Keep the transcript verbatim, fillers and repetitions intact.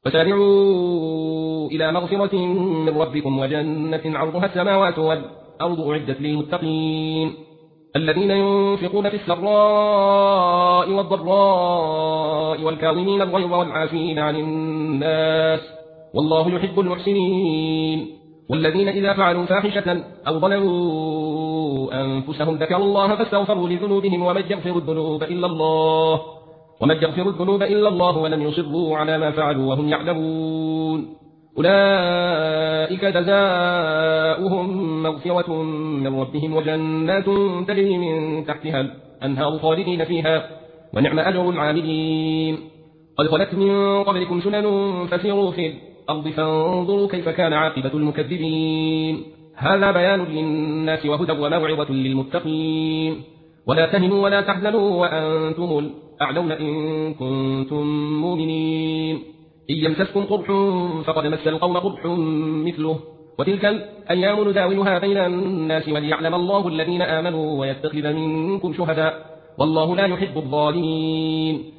وسارعوا إلى مغفرة من ربكم وجنة عرضها السماوات والأرض أعدت للمتقين الذين ينفقون في السراء والضراء والكاظمين الغيظ والعافين عن الناس والله يحب المحسنين والذين إذا فعلوا فاحشة أو ظلموا أنفسهم ذكروا الله فاستغفروا لذنوبهم ومن يغفر الذنوب إلا الله ومن يغفر الذنوب إلا الله ولم يصروا على ما فعلوا وهم يعلمون أولئك جزاؤهم مغفرة من ربهم وجنات تجري من تحتها الأنهار خالدين فيها ونعم أجر العاملين قد خلت من قبلكم سنن فسيروا في الأرض فانظروا كيف كان عاقبة المكذبين هذا بيان للناس وهدى وموعظة للمتقين ولا تهنوا ولا تحزنوا وأنتم الأعلون إن كنتم مؤمنين إن يمسسكم قرح فقد مس القوم قرح مثله وتلك الأيام نداولها بين الناس وليعلم الله الذين آمنوا ويتخذ منكم شهداء والله لا يحب الظالمين